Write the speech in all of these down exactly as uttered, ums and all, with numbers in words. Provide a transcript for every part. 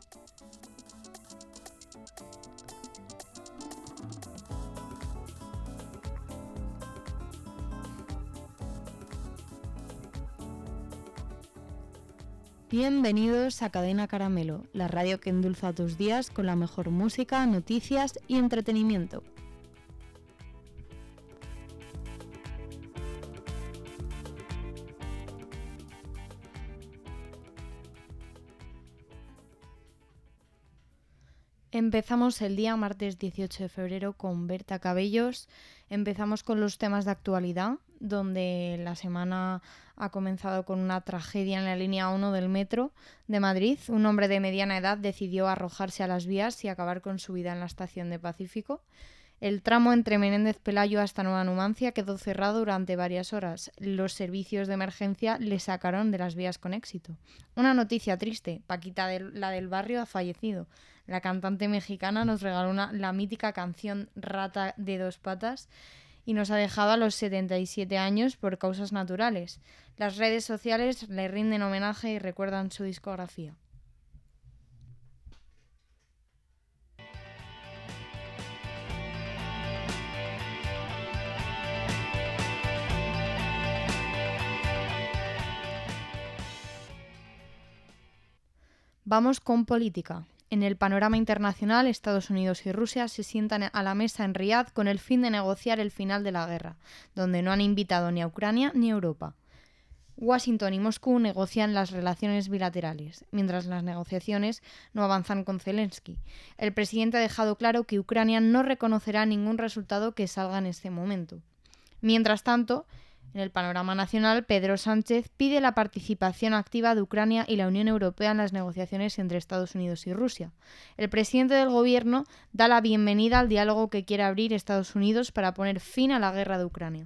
Bienvenidos a Cadena Caramelo, la radio que endulza tus días con la mejor música, noticias y entretenimiento. Empezamos el día martes dieciocho de febrero con Berta Cabellos. Empezamos con los temas de actualidad, donde la semana ha comenzado con una tragedia en la línea uno del metro de Madrid. Un hombre de mediana edad decidió arrojarse a las vías y acabar con su vida en la estación de Pacífico. El tramo entre Menéndez Pelayo hasta Nueva Numancia quedó cerrado durante varias horas. Los servicios de emergencia le sacaron de las vías con éxito. Una noticia triste: Paquita, de, la del barrio, ha fallecido. La cantante mexicana nos regaló una, la mítica canción Rata de dos patas y nos ha dejado a los setenta y siete años por causas naturales. Las redes sociales le rinden homenaje y recuerdan su discografía. Vamos con política. En el panorama internacional, Estados Unidos y Rusia se sientan a la mesa en Riad con el fin de negociar el final de la guerra, donde no han invitado ni a Ucrania ni a Europa. Washington y Moscú negocian las relaciones bilaterales, mientras las negociaciones no avanzan con Zelensky. El presidente ha dejado claro que Ucrania no reconocerá ningún resultado que salga en este momento. Mientras tanto, en el panorama nacional, Pedro Sánchez pide la participación activa de Ucrania y la Unión Europea en las negociaciones entre Estados Unidos y Rusia. El presidente del gobierno da la bienvenida al diálogo que quiere abrir Estados Unidos para poner fin a la guerra de Ucrania.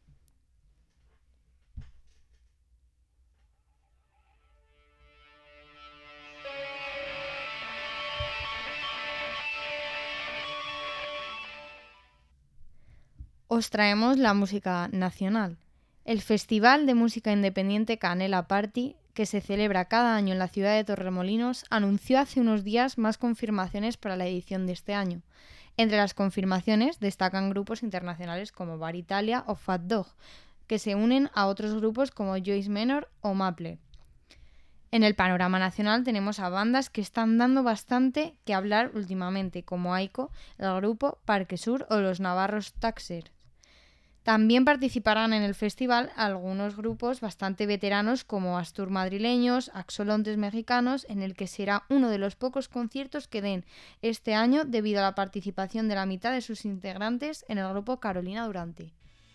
Os traemos la música nacional. El Festival de Música Independiente Canela Party, que se celebra cada año en la ciudad de Torremolinos, anunció hace unos días más confirmaciones para la edición de este año. Entre las confirmaciones destacan grupos internacionales como Bar Italia o Fat Dog, que se unen a otros grupos como Joyce Menor o Maple. En el panorama nacional tenemos a bandas que están dando bastante que hablar últimamente, como Aiko, el grupo Parque Sur o los navarros Taxer. También participarán en el festival algunos grupos bastante veteranos como Astur madrileños, Axolontes mexicanos, en el que será uno de los pocos conciertos que den este año debido a la participación de la mitad de sus integrantes en el grupo Carolina Durante.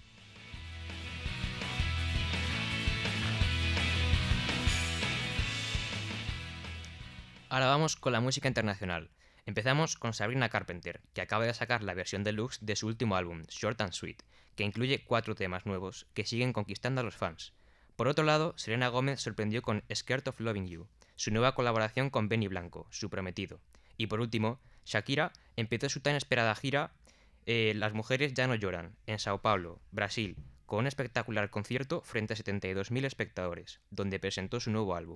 Ahora vamos con la música internacional. Empezamos con Sabrina Carpenter, que acaba de sacar la versión deluxe de su último álbum, Short and Sweet, que incluye cuatro temas nuevos que siguen conquistando a los fans. Por otro lado, Selena Gomez sorprendió con Scared of Loving You, su nueva colaboración con Benny Blanco, su prometido. Y por último, Shakira empezó su tan esperada gira eh, Las mujeres ya no lloran, en Sao Paulo, Brasil, con un espectacular concierto frente a setenta y dos mil espectadores, donde presentó su nuevo álbum.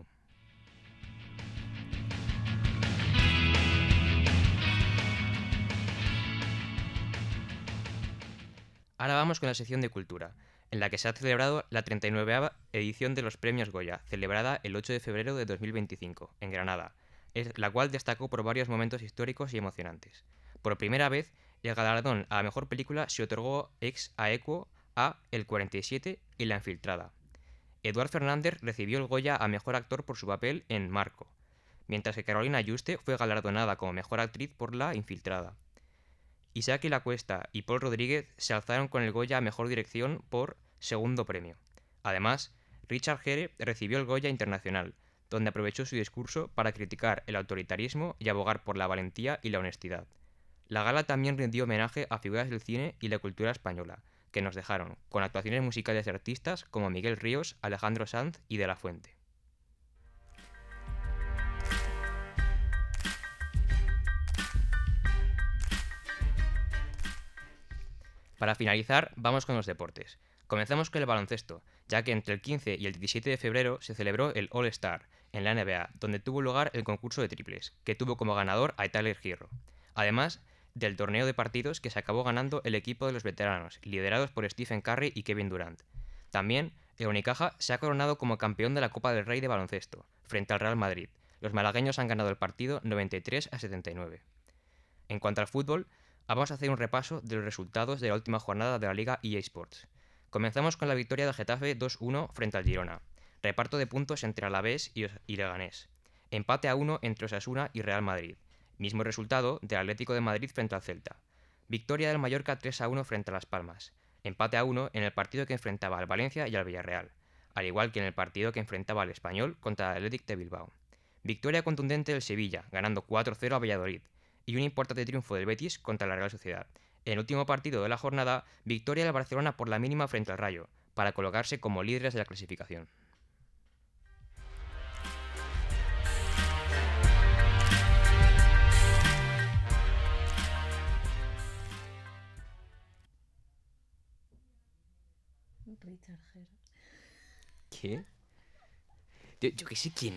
Ahora vamos con la sección de cultura, en la que se ha celebrado la treinta y nueva edición de los Premios Goya, celebrada el ocho de febrero de dos mil veinticinco, en Granada, la cual destacó por varios momentos históricos y emocionantes. Por primera vez, el galardón a la mejor película se otorgó ex aequo a El cuarenta y siete y La infiltrada. Eduard Fernández recibió el Goya a mejor actor por su papel en Marco, mientras que Carolina Yuste fue galardonada como mejor actriz por La infiltrada. Isaki Lacuesta y Paul Rodríguez se alzaron con el Goya a Mejor Dirección por segundo premio. Además, Richard Gere recibió el Goya Internacional, donde aprovechó su discurso para criticar el autoritarismo y abogar por la valentía y la honestidad. La gala también rindió homenaje a figuras del cine y la cultura española, que nos dejaron, con actuaciones musicales de artistas como Miguel Ríos, Alejandro Sanz y De la Fuente. Para finalizar, vamos con los deportes. Comenzamos con el baloncesto, ya que entre el quince y el diecisiete de febrero se celebró el All-Star en la N B A, donde tuvo lugar el concurso de triples, que tuvo como ganador a Tyler Herro. Además del torneo de partidos que se acabó ganando el equipo de los veteranos, liderados por Stephen Curry y Kevin Durant. También, el Unicaja se ha coronado como campeón de la Copa del Rey de baloncesto, frente al Real Madrid. Los malagueños han ganado el partido noventa y tres a setenta y nueve. En cuanto al fútbol, vamos a hacer un repaso de los resultados de la última jornada de la Liga E A Sports. Comenzamos con la victoria del Getafe dos uno frente al Girona. Reparto de puntos entre Alavés y, y Leganés. Empate a uno entre Osasuna y Real Madrid. Mismo resultado del Atlético de Madrid frente al Celta. Victoria del Mallorca tres a uno frente a Las Palmas. Empate a uno en el partido que enfrentaba al Valencia y al Villarreal, al igual que en el partido que enfrentaba al Español contra el Athletic de Bilbao. Victoria contundente del Sevilla, ganando cuatro cero a Valladolid, y un importante triunfo del Betis contra la Real Sociedad. En el último partido de la jornada, victoria del Barcelona por la mínima frente al Rayo, para colocarse como líderes de la clasificación. Richard Gere. ¿Qué? Yo, yo que sé quién